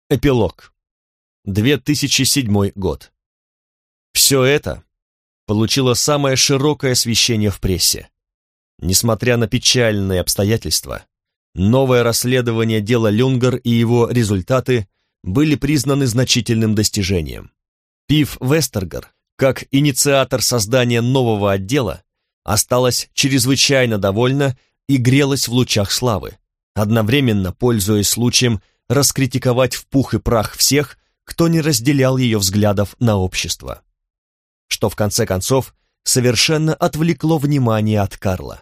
Эпилог. 2007 год. Все это получило самое широкое освещение в прессе. Несмотря на печальные обстоятельства, новое расследование дела Люнгер и его результаты были признаны значительным достижением. Пив Вестергер, как инициатор создания нового отдела, осталась чрезвычайно довольна и грелась в лучах славы, одновременно пользуясь случаем раскритиковать в пух и прах всех, кто не разделял ее взглядов на общество. Что в конце концов совершенно отвлекло внимание от Карла.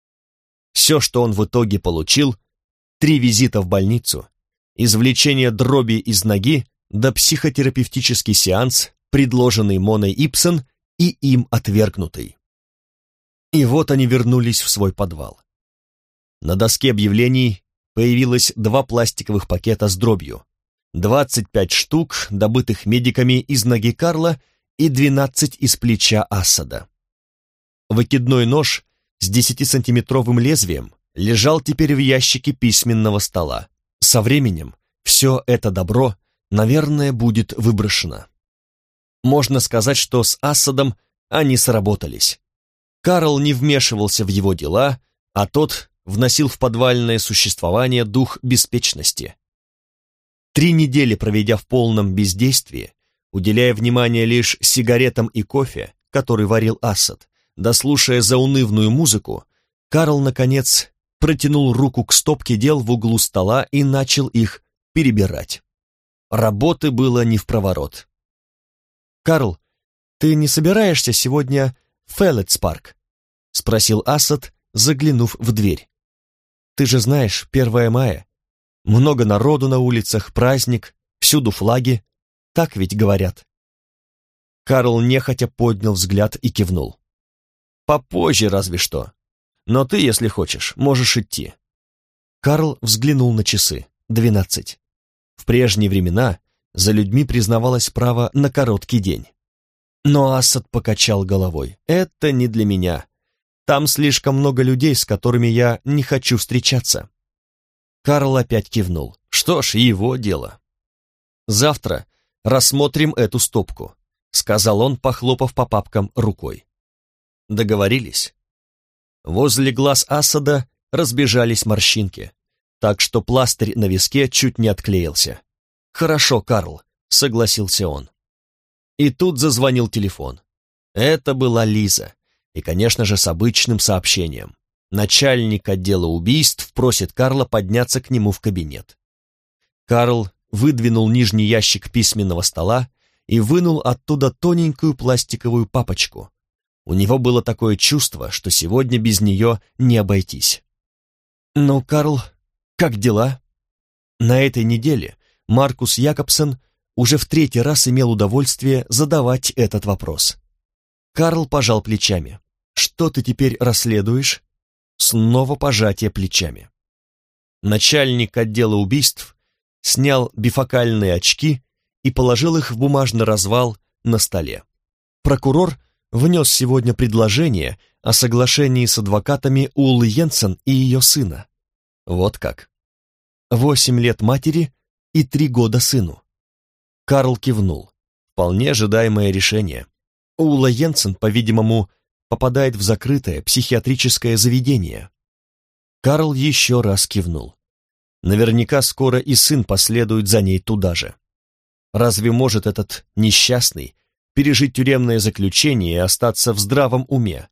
Все, что он в итоге получил, 3 визита в больницу, извлечение дроби из ноги да психотерапевтический сеанс, предложенный Моной Ипсон и им отвергнутый. И вот они вернулись в свой подвал. На доске объявлений появилось 2 пластиковых пакета с дробью, 25 штук, добытых медиками из ноги Карла, и 12 из плеча Ассада. Выкидной нож с 10-сантиметровым лезвием лежал теперь в ящике письменного стола. Со временем все это добро, наверное, будет выброшено. Можно сказать, что с Ассадом они сработались. Карл не вмешивался в его дела, а тот вносил в подвальное существование дух беспечности. 3 недели проведя в полном бездействии, уделяя внимание лишь сигаретам и кофе, который варил Ассад, да слушая заунывную музыку, Карл, наконец, протянул руку к стопке дел в углу стола и начал их перебирать. Работы было не впроворот. «Карл, ты не собираешься сегодня в Феллетс-парк?» — спросил Ассад, заглянув в дверь. «Ты же знаешь, 1 мая. Много народу на улицах, праздник, всюду флаги. Так ведь говорят». Карл нехотя поднял взгляд и кивнул. «Попозже разве что. Но ты, если хочешь, можешь идти». Карл взглянул на часы. 12. В прежние времена за людьми признавалось право на короткий день. Но Ассад покачал головой. «Это не для меня. Там слишком много людей, с которыми я не хочу встречаться». Карл опять кивнул. «Что ж, его дело». «Завтра рассмотрим эту стопку», — сказал он, похлопав по папкам рукой. Договорились? Возле глаз Ассада разбежались морщинки, так что пластырь на виске чуть не отклеился. «Хорошо, Карл», — согласился он. И тут зазвонил телефон. Это была Лиза. И, конечно же, с обычным сообщением. Начальник отдела убийств просит Карла подняться к нему в кабинет. Карл выдвинул нижний ящик письменного стола и вынул оттуда тоненькую пластиковую папочку. У него было такое чувство, что сегодня без нее не обойтись. «Ну, Карл, как дела?» На этой неделе Маркус Якобсон уже в 3-й раз имел удовольствие задавать этот вопрос. Карл пожал плечами. «Что ты теперь расследуешь?» Снова пожатие плечами. Начальник отдела убийств снял бифокальные очки и положил их в бумажный развал на столе. Прокурор внес сегодня предложение о соглашении с адвокатами Уллы Йенсен и ее сына. Вот как. 8 лет матери и 3 года сыну. Карл кивнул. Вполне ожидаемое решение. Улла Йенсен, по-видимому, попадает в закрытое психиатрическое заведение. Карл еще раз кивнул. Наверняка скоро и сын последует за ней туда же. Разве может этот несчастный пережить тюремное заключение и остаться в здравом уме?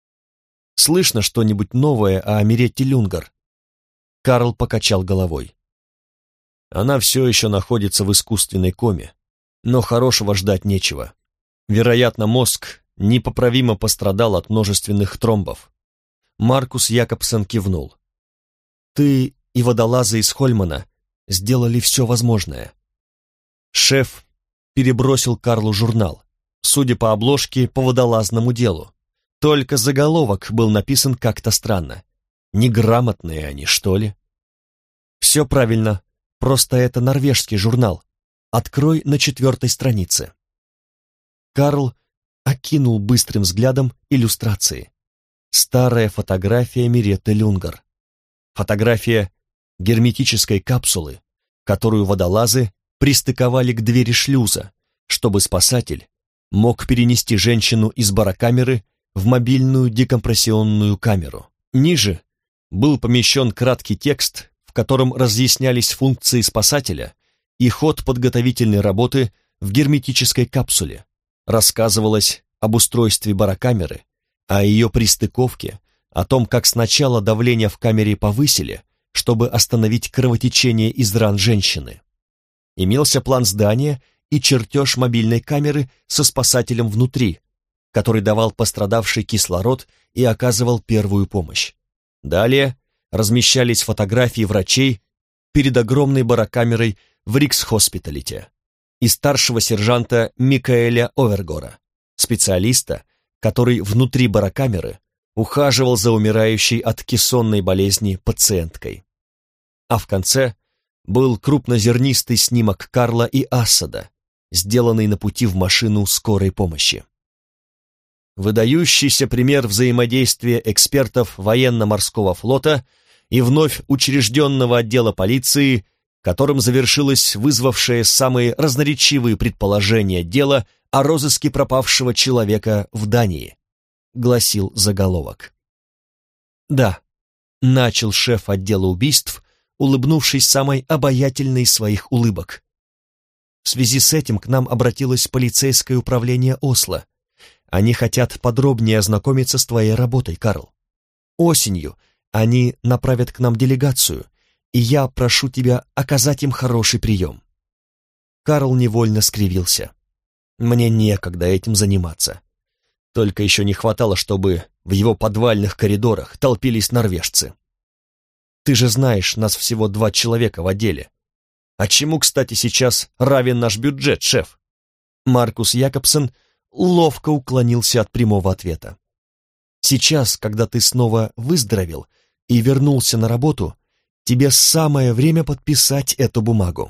Слышно что-нибудь новое о Миретте Люнгер? Карл покачал головой. Она все еще находится в искусственной коме, но хорошего ждать нечего. Вероятно, мозг непоправимо пострадал от множественных тромбов. Маркус Якобсон кивнул. «Ты и водолазы из Хольмана сделали все возможное». Шеф перебросил Карлу журнал, судя по обложке, по водолазному делу. Только заголовок был написан как-то странно. Неграмотные они, что ли? «Все правильно, просто это норвежский журнал. Открой на 4-й странице». Карл окинул быстрым взглядом иллюстрации. Старая фотография Миретты Люнгер. Фотография герметической капсулы, которую водолазы пристыковали к двери шлюза, чтобы спасатель мог перенести женщину из барокамеры в мобильную декомпрессионную камеру. Ниже был помещен краткий текст, в котором разъяснялись функции спасателя и ход подготовительной работы в герметической капсуле. Рассказывалось об устройстве барокамеры, о ее пристыковке, о том, как сначала давление в камере повысили, чтобы остановить кровотечение из ран женщины. Имелся план здания и чертеж мобильной камеры со спасателем внутри, который давал пострадавшей кислород и оказывал первую помощь. Далее размещались фотографии врачей перед огромной барокамерой в Риксхоспиталите и старшего сержанта Микаэля Овергора, специалиста, который внутри барокамеры ухаживал за умирающей от кессонной болезни пациенткой. А в конце был крупнозернистый снимок Карла и Асада, сделанный на пути в машину скорой помощи. Выдающийся пример взаимодействия экспертов военно-морского флота и вновь учрежденного отдела полиции, которым завершилось вызвавшее самые разноречивые предположения дело о розыске пропавшего человека в Дании, гласил заголовок. Да, начал шеф отдела убийств, улыбнувшись самой обаятельной из своих улыбок. В связи с этим к нам обратилось полицейское управление Осло. Они хотят подробнее ознакомиться с твоей работой, Карл. Осенью они направят к нам делегацию, и я прошу тебя оказать им хороший прием. Карл невольно скривился. Мне некогда этим заниматься. Только еще не хватало, чтобы в его подвальных коридорах толпились норвежцы. Ты же знаешь, нас всего 2 человека в отделе. А чему, кстати, сейчас равен наш бюджет, шеф? Маркус Якобсон ловко уклонился от прямого ответа. Сейчас, когда ты снова выздоровел и вернулся на работу, тебе самое время подписать эту бумагу.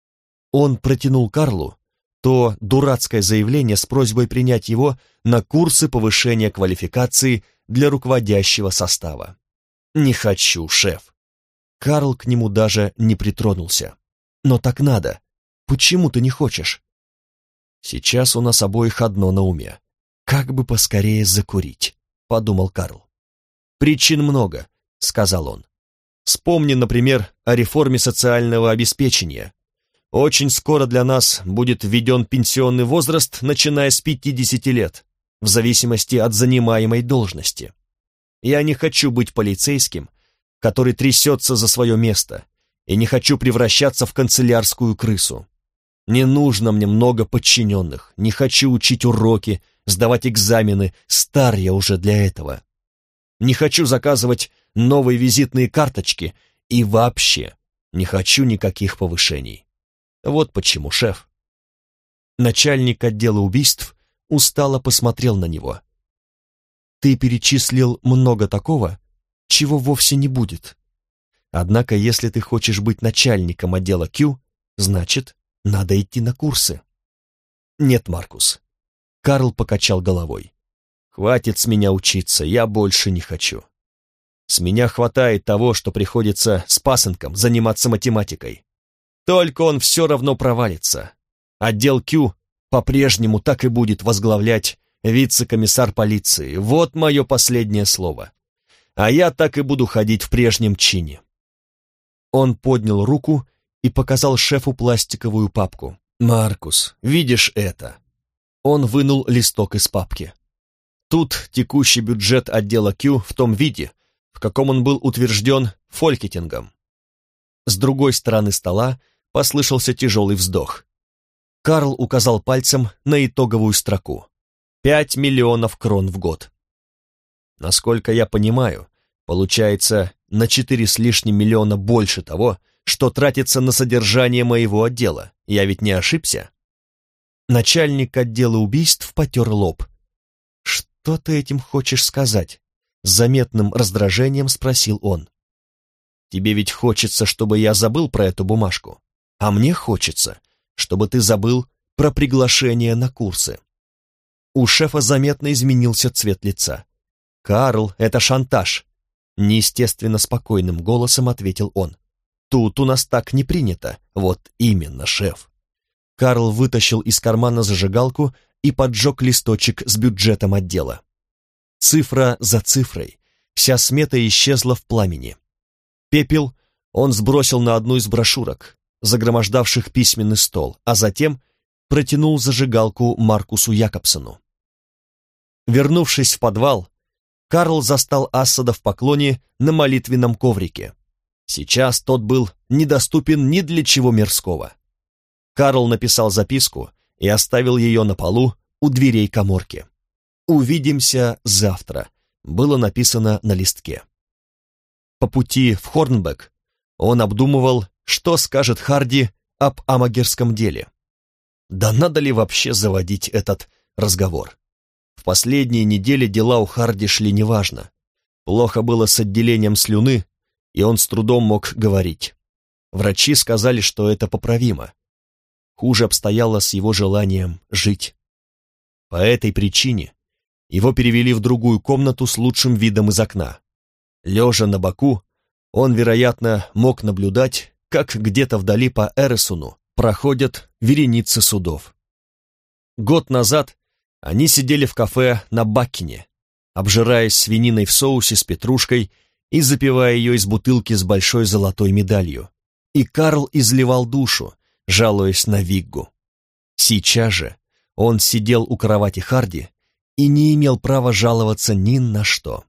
Он протянул Карлу то дурацкое заявление с просьбой принять его на курсы повышения квалификации для руководящего состава. «Не хочу, шеф». Карл к нему даже не притронулся. «Но так надо. Почему ты не хочешь?» «Сейчас у нас обоих одно на уме. Как бы поскорее закурить», — подумал Карл. «Причин много», — сказал он. «Вспомни, например, о реформе социального обеспечения. Очень скоро для нас будет введен пенсионный возраст, начиная с 50 лет, в зависимости от занимаемой должности. Я не хочу быть полицейским, который трясется за свое место, и не хочу превращаться в канцелярскую крысу. Не нужно мне много подчиненных, не хочу учить уроки, сдавать экзамены, стар я уже для этого. Не хочу заказывать новые визитные карточки и вообще не хочу никаких повышений. Вот почему, шеф». Начальник отдела убийств устало посмотрел на него. «Ты перечислил много такого, чего вовсе не будет. Однако, если ты хочешь быть начальником отдела Q, значит, надо идти на курсы». «Нет, Маркус». Карл покачал головой. «Хватит с меня учиться, я больше не хочу. С меня хватает того, что приходится с пасынком заниматься математикой. Только он все равно провалится. Отдел Q по-прежнему так и будет возглавлять вице-комиссар полиции. Вот мое последнее слово. А я так и буду ходить в прежнем чине». Он поднял руку и показал шефу пластиковую папку. «Маркус, видишь это?» Он вынул листок из папки. Тут текущий бюджет отдела Q в том виде, в каком он был утвержден Фолькетингом. С другой стороны стола послышался тяжелый вздох. Карл указал пальцем на итоговую строку. 5 миллионов крон в год. Насколько я понимаю, получается на 4 с лишним миллиона больше того, что тратится на содержание моего отдела. Я ведь не ошибся? Начальник отдела убийств потер лоб. «Что ты этим хочешь сказать?» С заметным раздражением спросил он. «Тебе ведь хочется, чтобы я забыл про эту бумажку, а мне хочется, чтобы ты забыл про приглашение на курсы». У шефа заметно изменился цвет лица. «Карл, это шантаж», — неестественно спокойным голосом ответил он. «Тут у нас так не принято». «Вот именно, шеф. Карл вытащил из кармана зажигалку и поджег листочек с бюджетом отдела. Цифра за цифрой, вся смета исчезла в пламени. Пепел он сбросил на одну из брошюрок, загромождавших письменный стол, а затем протянул зажигалку Маркусу Якобсону. Вернувшись в подвал, Карл застал Ассада в поклоне на молитвенном коврике. Сейчас тот был недоступен ни для чего мирского. Карл написал записку и оставил ее на полу у дверей каморки. «Увидимся завтра», было написано на листке. По пути в Хорнбек он обдумывал, что скажет Харди об амагерском деле. Да надо ли вообще заводить этот разговор? В последние недели дела у Харди шли неважно. Плохо было с отделением слюны, и он с трудом мог говорить. Врачи сказали, что это поправимо. Хуже обстояло с его желанием жить. По этой причине его перевели в другую комнату с лучшим видом из окна. Лежа на боку, он, вероятно, мог наблюдать, как где-то вдали по Эресуну проходят вереницы судов. Год назад они сидели в кафе на Баккине, обжираясь свининой в соусе с петрушкой и запивая ее из бутылки с большой золотой медалью. И Карл изливал душу, жалуясь на Виггу. Сейчас же он сидел у кровати Харди и не имел права жаловаться ни на что.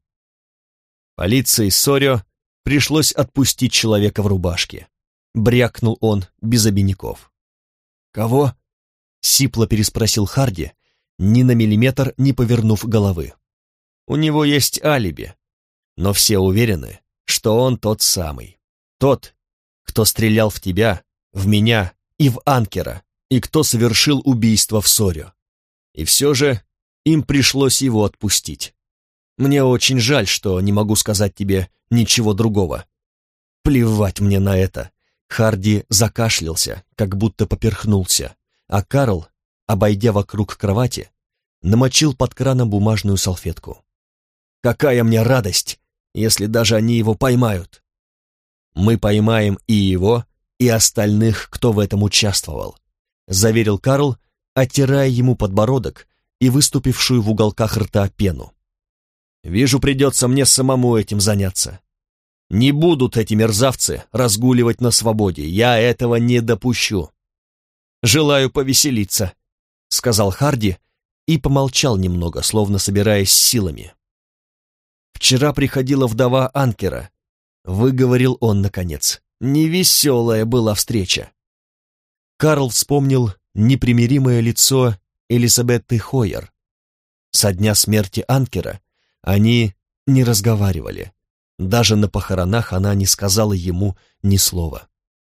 Полиции Сорио пришлось отпустить человека в рубашке. Брякнул он без обиняков. «Кого?» — сипло переспросил Харди, ни на миллиметр не повернув головы. «У него есть алиби, но все уверены, что он тот самый. Тот, кто стрелял в тебя, в меня и в Анкера, и кто совершил убийство в Сорио. И все же им пришлось его отпустить. Мне очень жаль, что не могу сказать тебе ничего другого. Плевать мне на это». Харди закашлялся, как будто поперхнулся, а Карл, обойдя вокруг кровати, намочил под краном бумажную салфетку. «Какая мне радость, если даже они его поймают!» «Мы поймаем и его, и остальных, кто в этом участвовал», заверил Карл, оттирая ему подбородок и выступившую в уголках рта пену. «Вижу, придется мне самому этим заняться. Не будут эти мерзавцы разгуливать на свободе, я этого не допущу». «Желаю повеселиться», — сказал Харди и помолчал немного, словно собираясь с силами. «Вчера приходила вдова Анкера», — выговорил он наконец. «Невеселая была встреча». Карл вспомнил непримиримое лицо Элизабетты Хойер. Со дня смерти Анкера они не разговаривали. Даже на похоронах она не сказала ему ни слова.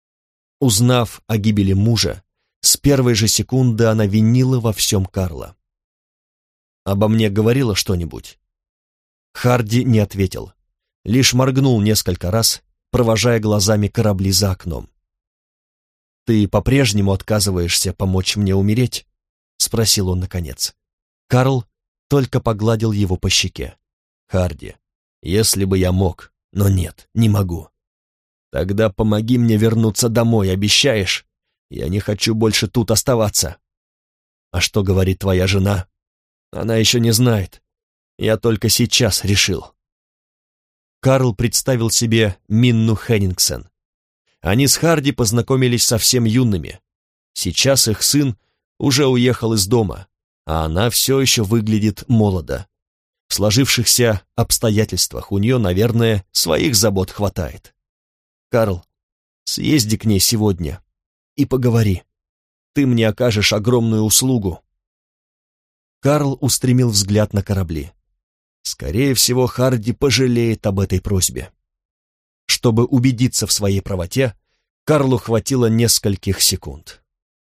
Узнав о гибели мужа, с первой же секунды она винила во всем Карла. «Обо мне говорила что-нибудь?» Харди не ответил, лишь моргнул несколько раз, провожая глазами корабли за окном. «Ты по-прежнему отказываешься помочь мне умереть?» — спросил он наконец. Карл только погладил его по щеке. «Харди, если бы я мог, но нет, не могу. Тогда помоги мне вернуться домой, обещаешь? Я не хочу больше тут оставаться». «А что говорит твоя жена?» «Она еще не знает. Я только сейчас решил». Карл представил себе Минну Хеннингсен. Они с Харди познакомились совсем юными. Сейчас их сын уже уехал из дома, а она все еще выглядит молодо. В сложившихся обстоятельствах у нее, наверное, своих забот хватает. «Карл, съезди к ней сегодня и поговори. Ты мне окажешь огромную услугу». Карл устремил взгляд на корабли. Скорее всего, Харди пожалеет об этой просьбе. Чтобы убедиться в своей правоте, Карлу хватило нескольких секунд.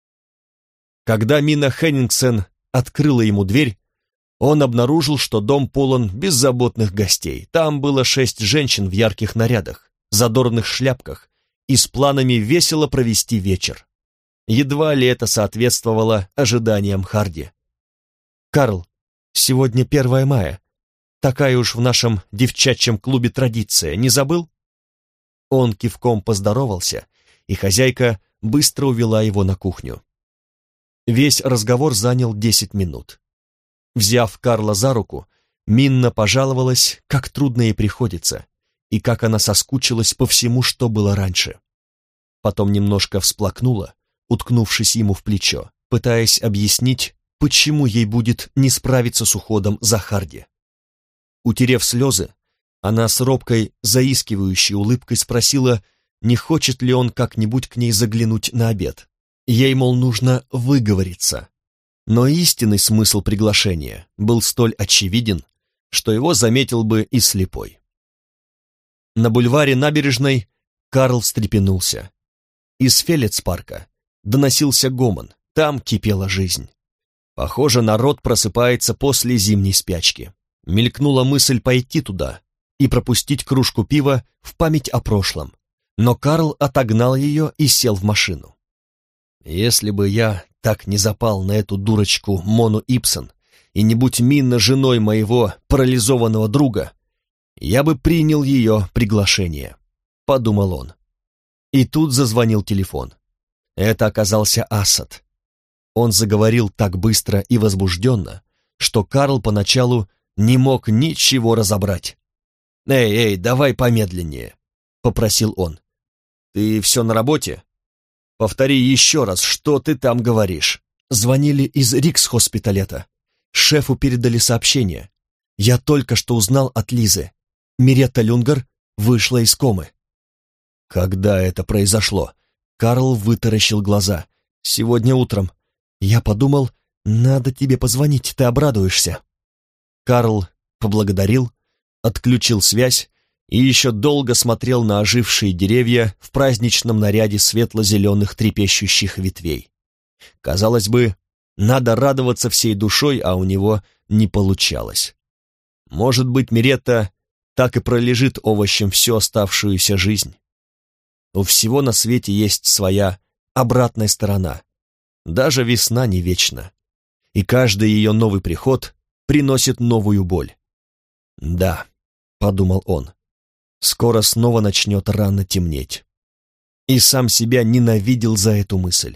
Когда Мина Хеннингсен открыла ему дверь, он обнаружил, что дом полон беззаботных гостей. Там было 6 женщин в ярких нарядах, задорных шляпках и с планами весело провести вечер. Едва ли это соответствовало ожиданиям Харди. «Карл, сегодня 1 мая. Такая уж в нашем девчачьем клубе традиция, не забыл?» Он кивком поздоровался, и хозяйка быстро увела его на кухню. Весь разговор занял 10 минут. Взяв Карла за руку, Минна пожаловалась, как трудно ей приходится, и как она соскучилась по всему, что было раньше. Потом немножко всплакнула, уткнувшись ему в плечо, пытаясь объяснить, почему ей будет не справиться с уходом за Харди. Утерев слезы, она с робкой, заискивающей улыбкой спросила, не хочет ли он как-нибудь к ней заглянуть на обед. Ей, мол, нужно выговориться. Но истинный смысл приглашения был столь очевиден, что его заметил бы и слепой. На бульваре Набережной Карл встрепенулся. Из Фелетс-парка доносился гомон, там кипела жизнь. Похоже, народ просыпается после зимней спячки. Мелькнула мысль пойти туда и пропустить кружку пива в память о прошлом, но Карл отогнал ее и сел в машину. «Если бы я так не запал на эту дурочку Мону Ипсон, и не будь Минна женой моего парализованного друга, я бы принял ее приглашение», — подумал он. И тут зазвонил телефон. Это оказался Асад. Он заговорил так быстро и возбужденно, что Карл поначалу не мог ничего разобрать. «Эй, давай помедленнее», — попросил он. «Ты все на работе? Повтори еще раз, что ты там говоришь». Звонили из Рикс-хоспиталета. Шефу передали сообщение. Я только что узнал от Лизы. Миретта Люнгер вышла из комы. Когда это произошло? Карл вытаращил глаза. Сегодня утром. Я подумал, надо тебе позвонить, ты обрадуешься. Карл поблагодарил, отключил связь и еще долго смотрел на ожившие деревья в праздничном наряде светло-зеленых трепещущих ветвей. Казалось бы, надо радоваться всей душой, а у него не получалось. Может быть, Миретта так и пролежит овощем всю оставшуюся жизнь. У всего на свете есть своя обратная сторона. Даже весна не вечна, и каждый ее новый приход приносит новую боль. «Да», — подумал он, — «скоро снова начнет рано темнеть». И сам себя ненавидел за эту мысль.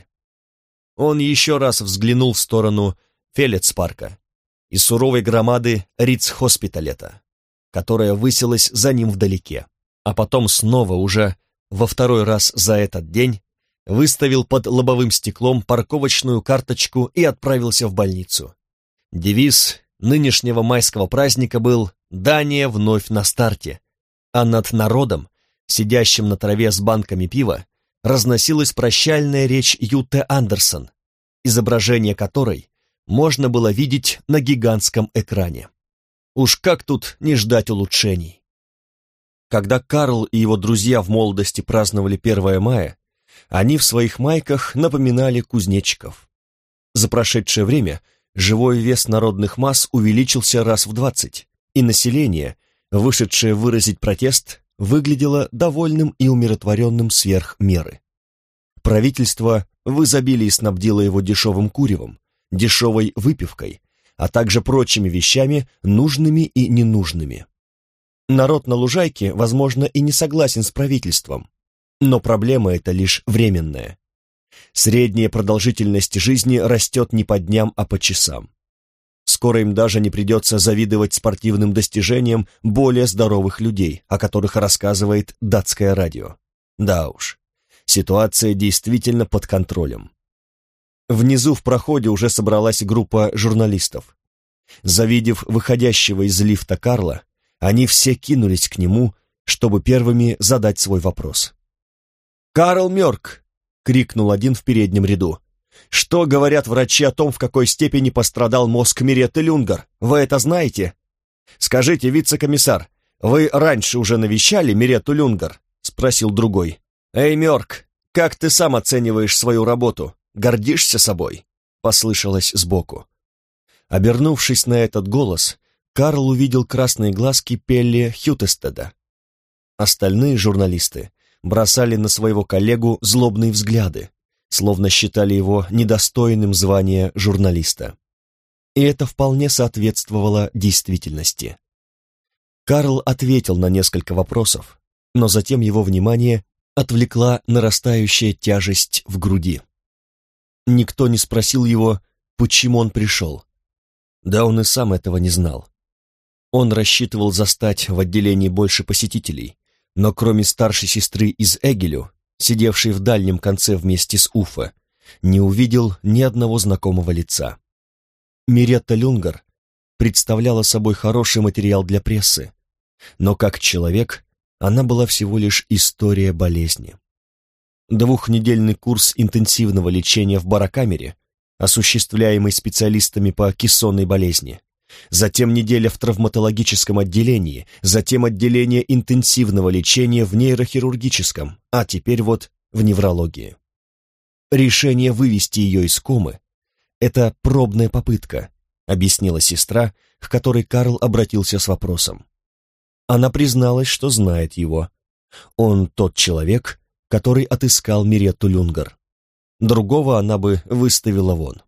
Он еще раз взглянул в сторону Фелетс-парка и суровой громады Рикс-хоспиталета, которая высилась за ним вдалеке, а потом снова уже во второй раз за этот день выставил под лобовым стеклом парковочную карточку и отправился в больницу. Девиз нынешнего майского праздника был «Дания вновь на старте», а над народом, сидящим на траве с банками пива, разносилась прощальная речь Юте Андерсон, изображение которой можно было видеть на гигантском экране. Уж как тут не ждать улучшений? Когда Карл и его друзья в молодости праздновали 1 мая, они в своих майках напоминали кузнечиков. За прошедшее время живой вес народных масс увеличился раз в 20, и население, вышедшее выразить протест, выглядело довольным и умиротворенным сверх меры. Правительство в изобилии снабдило его дешевым куревом, дешевой выпивкой, а также прочими вещами, нужными и ненужными. Народ на лужайке, возможно, и не согласен с правительством, но проблема эта лишь временная. Средняя продолжительность жизни растет не по дням, а по часам. Скоро им даже не придется завидовать спортивным достижениям более здоровых людей, о которых рассказывает датское радио. Да уж, ситуация действительно под контролем. Внизу в проходе уже собралась группа журналистов. Завидев выходящего из лифта Карла, они все кинулись к нему, чтобы первыми задать свой вопрос. «Карл Мёрк!» — крикнул один в переднем ряду. «Что говорят врачи о том, в какой степени пострадал мозг Миретты Люнгер? Вы это знаете? Скажите, вице-комиссар, вы раньше уже навещали Миретту Люнгер?» — спросил другой. «Эй, Мёрк, как ты сам оцениваешь свою работу? Гордишься собой?» — послышалось сбоку. Обернувшись на этот голос, Карл увидел красные глазки Пелли Хютестеда. Остальные журналисты бросали на своего коллегу злобные взгляды, словно считали его недостойным звания журналиста. И это вполне соответствовало действительности. Карл ответил на несколько вопросов, но затем его внимание отвлекла нарастающая тяжесть в груди. Никто не спросил его, почему он пришел. Да он и сам этого не знал. Он рассчитывал застать в отделении больше посетителей, но кроме старшей сестры из Эгелю, сидевшей в дальнем конце вместе с Уффе, не увидел ни одного знакомого лица. Миретта Люнгар представляла собой хороший материал для прессы, но как человек она была всего лишь история болезни. Двухнедельный курс интенсивного лечения в барокамере, осуществляемый специалистами по кессонной болезни, затем неделя в травматологическом отделении, затем отделение интенсивного лечения в нейрохирургическом, а теперь вот в неврологии. Решение вывести ее из комы — это пробная попытка, объяснила сестра, к которой Карл обратился с вопросом. Она призналась, что знает его. Он тот человек, который отыскал Миретту Люнгар. Другого она бы выставила вон.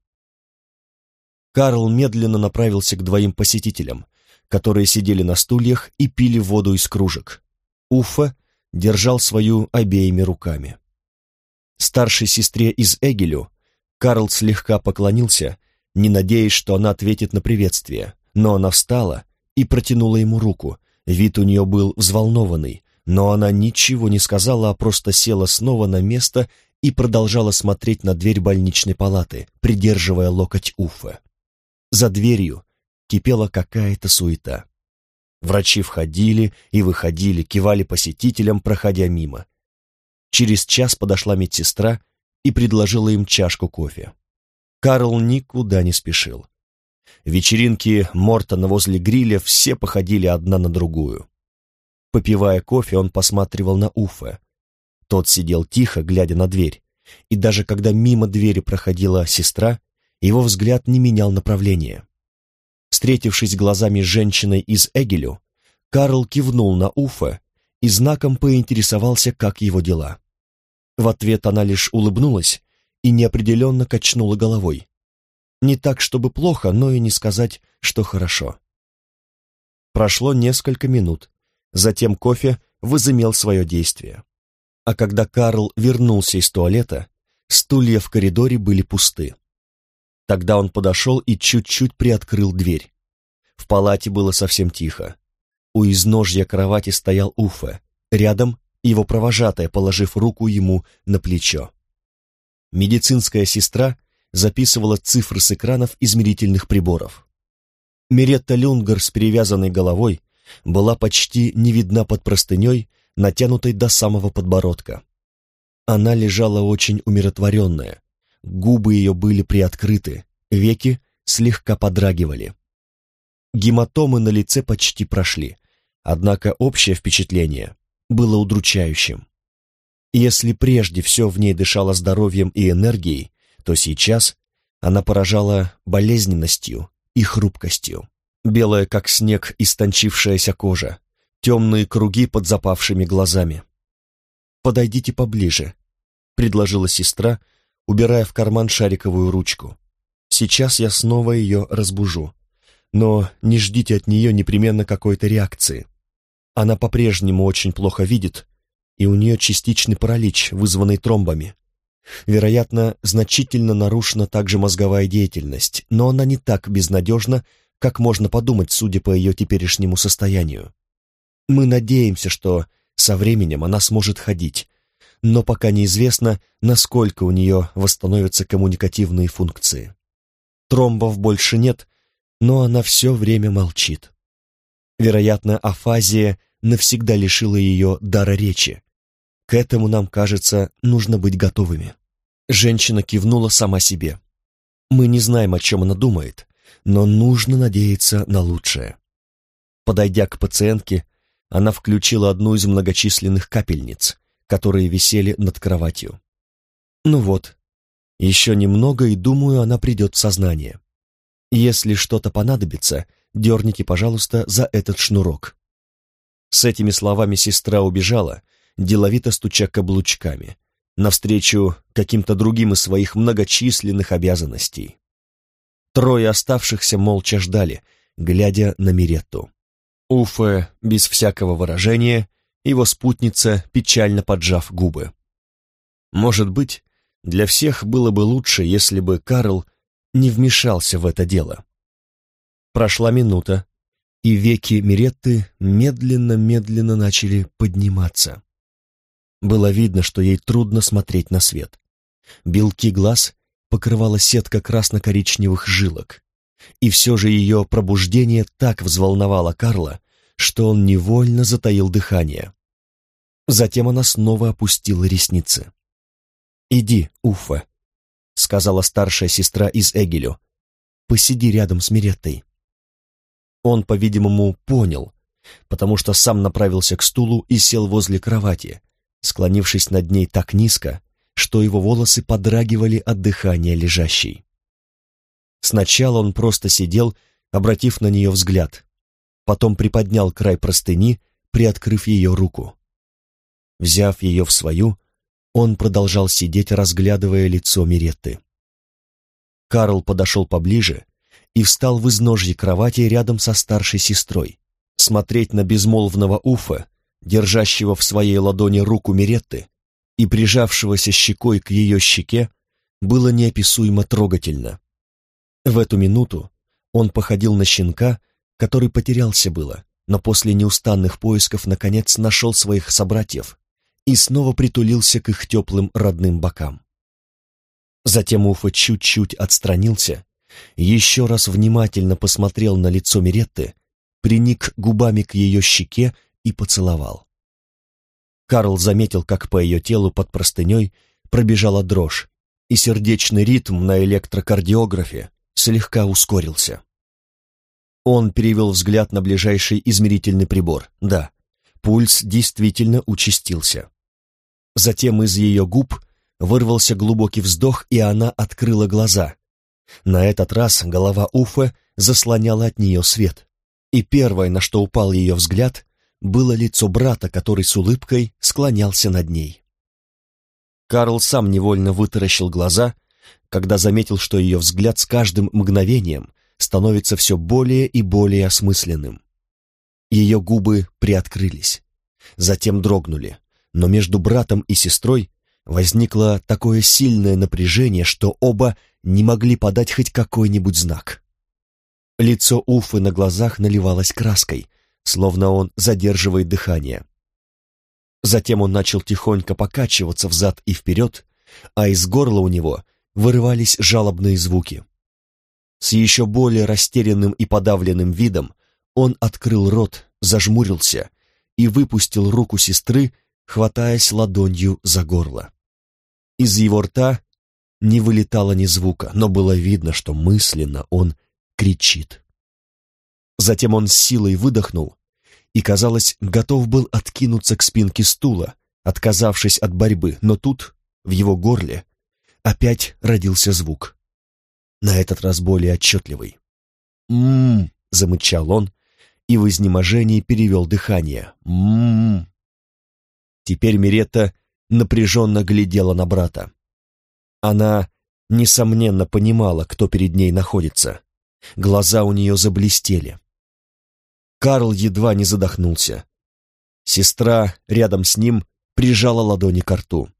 Карл медленно направился к двоим посетителям, которые сидели на стульях и пили воду из кружек. Уффе держал свою обеими руками. Старшей сестре из Эгелю Карл слегка поклонился, не надеясь, что она ответит на приветствие, но она встала и протянула ему руку. Вид у нее был взволнованный, но она ничего не сказала, а просто села снова на место и продолжала смотреть на дверь больничной палаты, придерживая локоть Уффе. За дверью кипела какая-то суета. Врачи входили и выходили, кивали посетителям, проходя мимо. Через час подошла медсестра и предложила им чашку кофе. Карл никуда не спешил. Вечеринки Мортона возле гриля все походили одна на другую. Попивая кофе, он посматривал на Уффе. Тот сидел тихо, глядя на дверь, и даже когда мимо двери проходила сестра, его взгляд не менял направления. Встретившись глазами с женщиной из Эгелю, Карл кивнул на Уффе и знаком поинтересовался, как его дела. В ответ она лишь улыбнулась и неопределенно качнула головой. Не так, чтобы плохо, но и не сказать, что хорошо. Прошло несколько минут, затем кофе возымел свое действие. А когда Карл вернулся из туалета, стулья в коридоре были пусты. Тогда он подошел и чуть-чуть приоткрыл дверь. В палате было совсем тихо. У изножья кровати стоял Уффе, рядом его провожатая, положив руку ему на плечо. Медицинская сестра записывала цифры с экранов измерительных приборов. Миретта Люнгар с перевязанной головой была почти не видна под простыней, натянутой до самого подбородка. Она лежала очень умиротворенная, губы ее были приоткрыты, веки слегка подрагивали. Гематомы на лице почти прошли, однако общее впечатление было удручающим. Если прежде все в ней дышало здоровьем и энергией, то сейчас она поражала болезненностью и хрупкостью. Белая, как снег, истончившаяся кожа, темные круги под запавшими глазами. «Подойдите поближе», — предложила сестра, убирая в карман шариковую ручку. «Сейчас я снова ее разбужу. Но не ждите от нее непременно какой-то реакции. Она по-прежнему очень плохо видит, и у нее частичный паралич, вызванный тромбами. Вероятно, значительно нарушена также мозговая деятельность, но она не так безнадежна, как можно подумать, судя по ее теперешнему состоянию. Мы надеемся, что со временем она сможет ходить, но пока неизвестно, насколько у нее восстановятся коммуникативные функции. Тромбов больше нет, но она все время молчит. Вероятно, афазия навсегда лишила ее дара речи. К этому нам, кажется, нужно быть готовыми». Женщина кивнула сама себе. «Мы не знаем, о чем она думает, но нужно надеяться на лучшее». Подойдя к пациентке, она включила одну из многочисленных капельниц, которые висели над кроватью. «Ну вот, еще немного, и, думаю, она придет в сознание. Если что-то понадобится, дерните, пожалуйста, за этот шнурок». С этими словами сестра убежала, деловито стуча каблучками, навстречу каким-то другим из своих многочисленных обязанностей. Трое оставшихся молча ждали, глядя на Миретту. Уффе без всякого выражения, его спутница, печально поджав губы. Может быть, Для всех было бы лучше, если бы Карл не вмешался в это дело. Прошла минута, и веки Миретты медленно-медленно начали подниматься. Было видно, что ей трудно смотреть на свет. Белки глаз покрывала сетка красно-коричневых жилок, и все же ее пробуждение так взволновало Карла, что он невольно затаил дыхание. Затем она снова опустила ресницы. «Иди, Уффе», — сказала старшая сестра из Эгелю, — «посиди рядом с Миреттой». Он, по-видимому, понял, потому что сам направился к стулу и сел возле кровати, склонившись над ней так низко, что его волосы подрагивали от дыхания лежащей. Сначала он просто сидел, обратив на нее взгляд, потом приподнял край простыни, приоткрыв ее руку. Взяв ее в свою, он продолжал сидеть, разглядывая лицо Миретты. Карл подошел поближе и встал в изножье кровати рядом со старшей сестрой. Смотреть на безмолвного Уффе, держащего в своей ладони руку Миретты и прижавшегося щекой к ее щеке, было неописуемо трогательно. В эту минуту он походил на щенка, который потерялся было, но после неустанных поисков наконец нашел своих собратьев и снова притулился к их теплым родным бокам. Затем Уффе чуть-чуть отстранился, еще раз внимательно посмотрел на лицо Миретты, приник губами к ее щеке и поцеловал. Карл заметил, как по ее телу под простыней пробежала дрожь, и сердечный ритм на электрокардиографе слегка ускорился. Он перевел взгляд на ближайший измерительный прибор. Да, пульс действительно участился. Затем из ее губ вырвался глубокий вздох, и она открыла глаза. На этот раз голова Уффе заслоняла от нее свет, и первое, на что упал ее взгляд, было лицо брата, который с улыбкой склонялся над ней. Карл сам невольно вытаращил глаза, когда заметил, что ее взгляд с каждым мгновением становится все более и более осмысленным. Ее губы приоткрылись, затем дрогнули, но между братом и сестрой возникло такое сильное напряжение, что оба не могли подать хоть какой-нибудь знак. Лицо Уффе на глазах наливалось краской, словно он задерживает дыхание. Затем он начал тихонько покачиваться взад и вперед, а из горла у него вырывались жалобные звуки. С еще более растерянным и подавленным видом он открыл рот, зажмурился и выпустил руку сестры, хватаясь ладонью за горло. Из его рта не вылетало ни звука, но было видно, что мысленно он кричит. Затем он с силой выдохнул и, казалось, готов был откинуться к спинке стула, отказавшись от борьбы, но тут, в его горле, опять родился звук. На этот раз более отчетливый. «М-м-м», замычал он и в изнеможении перевел дыхание. «М-м-м». Теперь Миретта напряженно глядела на брата. Она, несомненно, понимала, кто перед ней находится. Глаза у нее заблестели. Карл едва не задохнулся. Сестра рядом с ним прижала ладони к рту.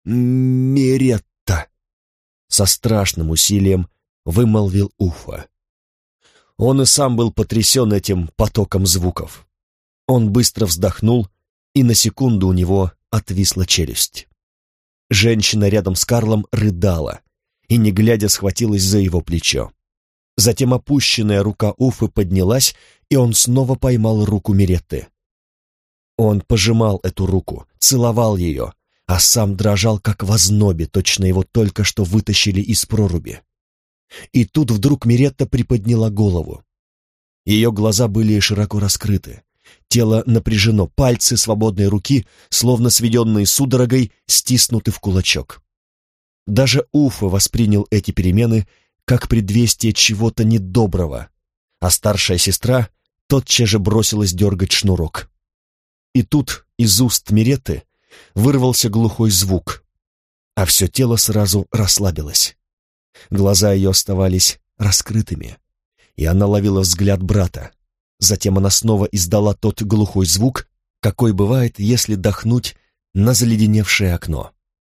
«Миретта!» Со страшным усилием вымолвил Уффе. Он и сам был потрясен этим потоком звуков. Он быстро вздохнул, и на секунду у него отвисла челюсть. Женщина рядом с Карлом рыдала и, не глядя, схватилась за его плечо. Затем опущенная рука Уффе поднялась, и он снова поймал руку Миретты. Он пожимал эту руку, целовал ее, а сам дрожал, как в ознобе, точно его только что вытащили из проруби. И тут вдруг Миретта приподняла голову. Ее глаза были широко раскрыты, тело напряжено, пальцы свободной руки, словно сведенные судорогой, стиснуты в кулачок. Даже Уффе воспринял эти перемены как предвестие чего-то недоброго, а старшая сестра тотчас же бросилась дергать шнурок. И тут из уст Миретты вырвался глухой звук, а все тело сразу расслабилось. Глаза ее оставались раскрытыми, и она ловила взгляд брата. Затем она снова издала тот глухой звук, какой бывает, если дохнуть на заледеневшее окно.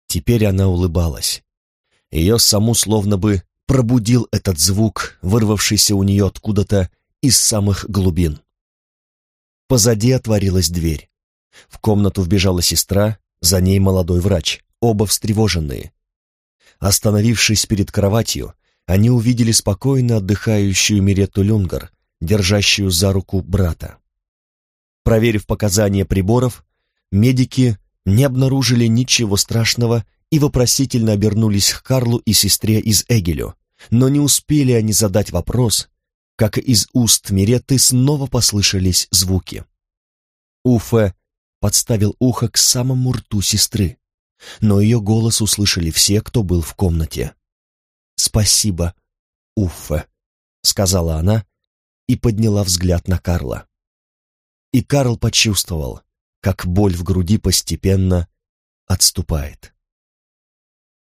Теперь она улыбалась. Ее саму словно бы пробудил этот звук, вырвавшийся у нее откуда-то из самых глубин. Позади отворилась дверь. В комнату вбежала сестра, за ней молодой врач, оба встревоженные. Остановившись перед кроватью, они увидели спокойно отдыхающую Миретту Люнгар, держащую за руку брата. Проверив показания приборов, медики не обнаружили ничего страшного и вопросительно обернулись к Карлу и сестре из Эгелю, но не успели они задать вопрос, как из уст Миретты снова послышались звуки. Уффе подставил ухо к самому рту сестры, но ее голос услышали все, кто был в комнате. «Спасибо, Уффе», — сказала она и подняла взгляд на Карла. И Карл почувствовал, как боль в груди постепенно отступает.